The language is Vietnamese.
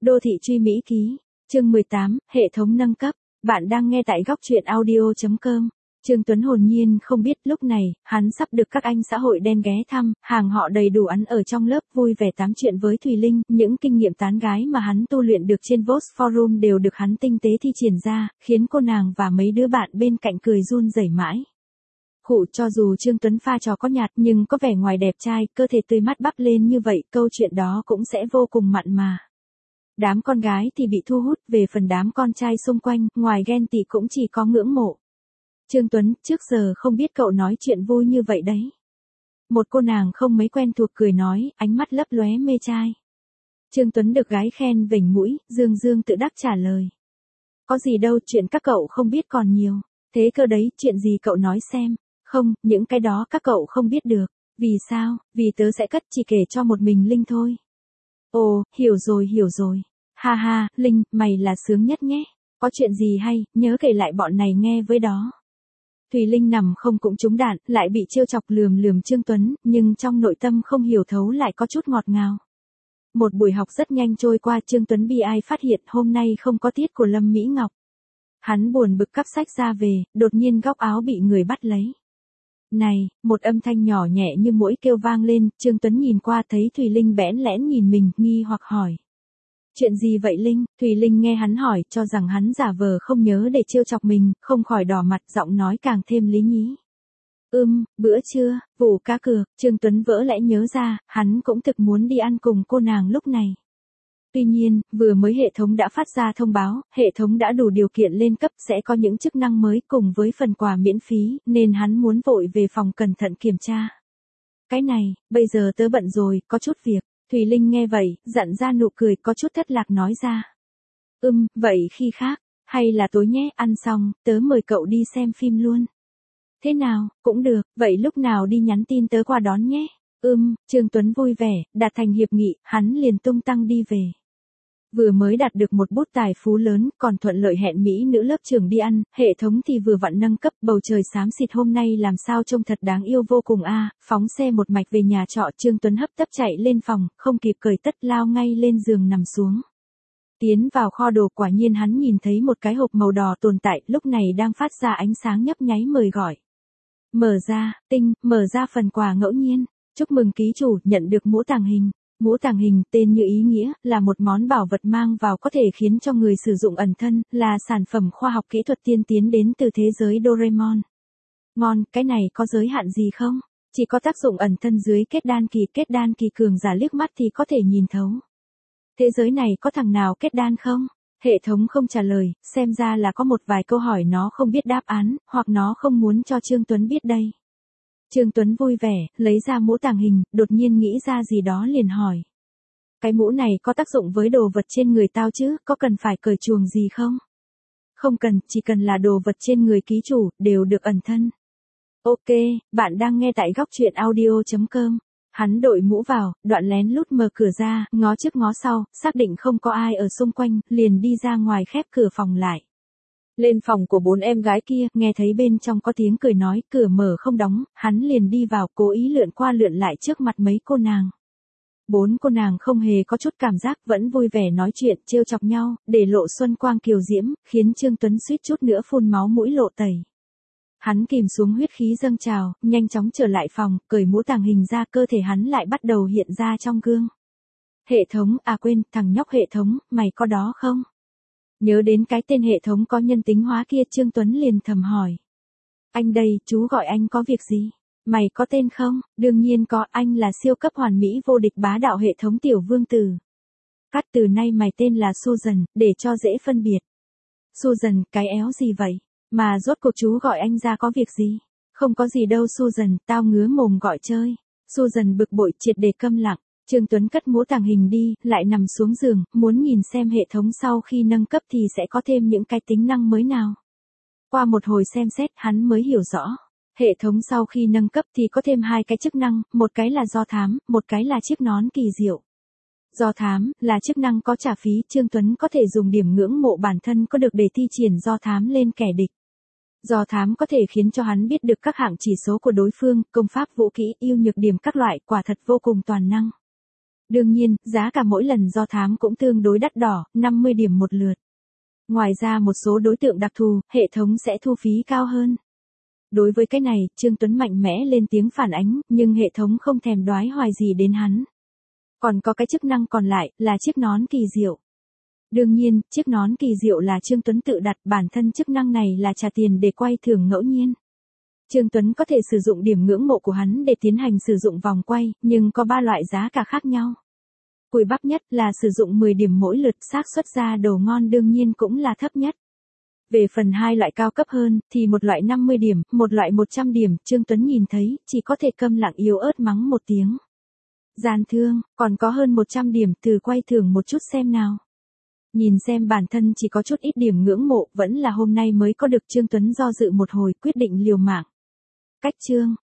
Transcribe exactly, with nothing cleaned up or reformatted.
Đô thị truy Mỹ ký, chương mười tám, hệ thống nâng cấp. Bạn đang nghe tại góc truyện audio chấm com. Trương Tuấn hồn nhiên không biết lúc này, hắn sắp được các anh xã hội đen ghé thăm, hàng họ đầy đủ ăn ở trong lớp vui vẻ tám chuyện với Thùy Linh, những kinh nghiệm tán gái mà hắn tu luyện được trên Vox Forum đều được hắn tinh tế thi triển ra, khiến cô nàng và mấy đứa bạn bên cạnh cười run rẩy mãi. Khụ, cho dù Trương Tuấn pha trò có nhạt nhưng có vẻ ngoài đẹp trai, cơ thể tươi mắt bắp lên như vậy, câu chuyện đó cũng sẽ vô cùng mặn mà. Đám con gái thì bị thu hút, về phần đám con trai xung quanh, ngoài ghen tị cũng chỉ có ngưỡng mộ. Trương Tuấn, trước giờ không biết cậu nói chuyện vui như vậy đấy. Một cô nàng không mấy quen thuộc cười nói, ánh mắt lấp lóe mê trai. Trương Tuấn được gái khen vểnh mũi, dương dương tự đắc trả lời. Có gì đâu, chuyện các cậu không biết còn nhiều. Thế cơ đấy, chuyện gì cậu nói xem. Không, những cái đó các cậu không biết được. Vì sao? Vì tớ sẽ cất chỉ kể cho một mình Linh thôi. Ồ, hiểu rồi hiểu rồi. Ha ha, Linh, mày là sướng nhất nhé. Có chuyện gì hay, nhớ kể lại bọn này nghe với đó. Thùy Linh nằm không cũng trúng đạn, lại bị trêu chọc lườm lườm Trương Tuấn, nhưng trong nội tâm không hiểu thấu lại có chút ngọt ngào. Một buổi học rất nhanh trôi qua, Trương Tuấn bi ai phát hiện hôm nay không có tiết của Lâm Mỹ Ngọc. Hắn buồn bực cắp sách ra về, đột nhiên góc áo bị người bắt lấy. Này, một âm thanh nhỏ nhẹ như muỗi kêu vang lên, Trương Tuấn nhìn qua thấy Thùy Linh bẽn lẽn nhìn mình, nghi hoặc hỏi. Chuyện gì vậy Linh? Thùy Linh nghe hắn hỏi, cho rằng hắn giả vờ không nhớ để trêu chọc mình, không khỏi đỏ mặt, giọng nói càng thêm lý nhí. Ừm, bữa trưa, vụ cá cược, Trương Tuấn vỡ lẽ nhớ ra, hắn cũng thực muốn đi ăn cùng cô nàng lúc này. Tuy nhiên, vừa mới hệ thống đã phát ra thông báo, hệ thống đã đủ điều kiện lên cấp sẽ có những chức năng mới cùng với phần quà miễn phí, nên hắn muốn vội về phòng cẩn thận kiểm tra. Cái này, bây giờ tớ bận rồi, có chút việc. Thùy Linh nghe vậy, dặn ra nụ cười có chút thất lạc nói ra. Ừm, vậy khi khác, hay là tối nhé, ăn xong, tớ mời cậu đi xem phim luôn. Thế nào, cũng được, vậy lúc nào đi nhắn tin tớ qua đón nhé. Ừm, Trương Tuấn vui vẻ, đạt thành hiệp nghị, hắn liền tung tăng đi về. Vừa mới đạt được một bút tài phú lớn, còn thuận lợi hẹn mỹ nữ lớp trường đi ăn, hệ thống thì vừa vặn nâng cấp, bầu trời xám xịt hôm nay làm sao trông thật đáng yêu vô cùng a. À, phóng xe một mạch về nhà trọ, Trương Tuấn hấp tấp chạy lên phòng, không kịp cởi tất lao ngay lên giường nằm xuống. Tiến vào kho đồ, quả nhiên hắn nhìn thấy một cái hộp màu đỏ tồn tại, lúc này đang phát ra ánh sáng nhấp nháy mời gọi. Mở ra, tinh, mở ra phần quà ngẫu nhiên. Chúc mừng ký chủ nhận được mũ tàng hình. Mũ tàng hình, tên như ý nghĩa, là một món bảo vật mang vào có thể khiến cho người sử dụng ẩn thân, là sản phẩm khoa học kỹ thuật tiên tiến đến từ thế giới Doraemon. Ngon, cái này có giới hạn gì không? Chỉ có tác dụng ẩn thân dưới kết đan kỳ, kết đan kỳ cường giả liếc mắt thì có thể nhìn thấu. Thế giới này có thằng nào kết đan không? Hệ thống không trả lời, xem ra là có một vài câu hỏi nó không biết đáp án, hoặc nó không muốn cho Trương Tuấn biết đây. Trương Tuấn vui vẻ, lấy ra mũ tàng hình, đột nhiên nghĩ ra gì đó liền hỏi. Cái mũ này có tác dụng với đồ vật trên người tao chứ, có cần phải cởi chuồng gì không? Không cần, chỉ cần là đồ vật trên người ký chủ, đều được ẩn thân. Ok, bạn đang nghe tại góc truyện audio chấm com. Hắn đội mũ vào, đoạn lén lút mở cửa ra, ngó trước ngó sau, xác định không có ai ở xung quanh, liền đi ra ngoài khép cửa phòng lại. Lên phòng của bốn em gái kia, nghe thấy bên trong có tiếng cười nói, cửa mở không đóng, hắn liền đi vào, cố ý lượn qua lượn lại trước mặt mấy cô nàng. Bốn cô nàng không hề có chút cảm giác, vẫn vui vẻ nói chuyện, trêu chọc nhau, để lộ xuân quang kiều diễm, khiến Trương Tuấn suýt chút nữa phun máu mũi lộ tẩy. Hắn kìm xuống huyết khí dâng trào, nhanh chóng trở lại phòng, cởi mũ tàng hình ra, cơ thể hắn lại bắt đầu hiện ra trong gương. Hệ thống, à quên, thằng nhóc hệ thống, mày có đó không? Nhớ đến cái tên hệ thống có nhân tính hóa kia, Trương Tuấn liền thầm hỏi. Anh đây, chú gọi anh có việc gì? Mày có tên không? Đương nhiên có, anh là siêu cấp hoàn mỹ vô địch bá đạo hệ thống tiểu vương tử. Cắt từ nay mày tên là Susan, để cho dễ phân biệt. Susan, cái éo gì vậy? Mà rốt cuộc chú gọi anh ra có việc gì? Không có gì đâu Susan, tao ngứa mồm gọi chơi. Susan bực bội triệt để câm lặng. Trương Tuấn cất mũ tàng hình đi, lại nằm xuống giường, muốn nhìn xem hệ thống sau khi nâng cấp thì sẽ có thêm những cái tính năng mới nào. Qua một hồi xem xét, hắn mới hiểu rõ. Hệ thống sau khi nâng cấp thì có thêm hai cái chức năng, một cái là do thám, một cái là chiếc nón kỳ diệu. Do thám, là chức năng có trả phí, Trương Tuấn có thể dùng điểm ngưỡng mộ bản thân có được để thi triển do thám lên kẻ địch. Do thám có thể khiến cho hắn biết được các hạng chỉ số của đối phương, công pháp vũ kỹ, ưu nhược điểm các loại, quả thật vô cùng toàn năng. Đương nhiên, giá cả mỗi lần do thám cũng tương đối đắt đỏ, năm mươi điểm một lượt. Ngoài ra một số đối tượng đặc thù, hệ thống sẽ thu phí cao hơn. Đối với cái này, Trương Tuấn mạnh mẽ lên tiếng phản ánh, nhưng hệ thống không thèm đoái hoài gì đến hắn. Còn có cái chức năng còn lại, là chiếc nón kỳ diệu. Đương nhiên, chiếc nón kỳ diệu là Trương Tuấn tự đặt, bản thân chức năng này là trả tiền để quay thưởng ngẫu nhiên. Trương Tuấn có thể sử dụng điểm ngưỡng mộ của hắn để tiến hành sử dụng vòng quay, nhưng có ba loại giá cả khác nhau. Cùi bắp nhất là sử dụng mười điểm mỗi lượt, xác suất ra đồ ngon đương nhiên cũng là thấp nhất. Về phần hai loại cao cấp hơn, thì một loại năm mươi điểm, một loại một trăm điểm, Trương Tuấn nhìn thấy, chỉ có thể câm lặng yếu ớt mắng một tiếng. Gian thương, còn có hơn một trăm điểm, từ quay thưởng một chút xem nào. Nhìn xem bản thân chỉ có chút ít điểm ngưỡng mộ, vẫn là hôm nay mới có được, Trương Tuấn do dự một hồi, quyết định liều mạng. Cách chương,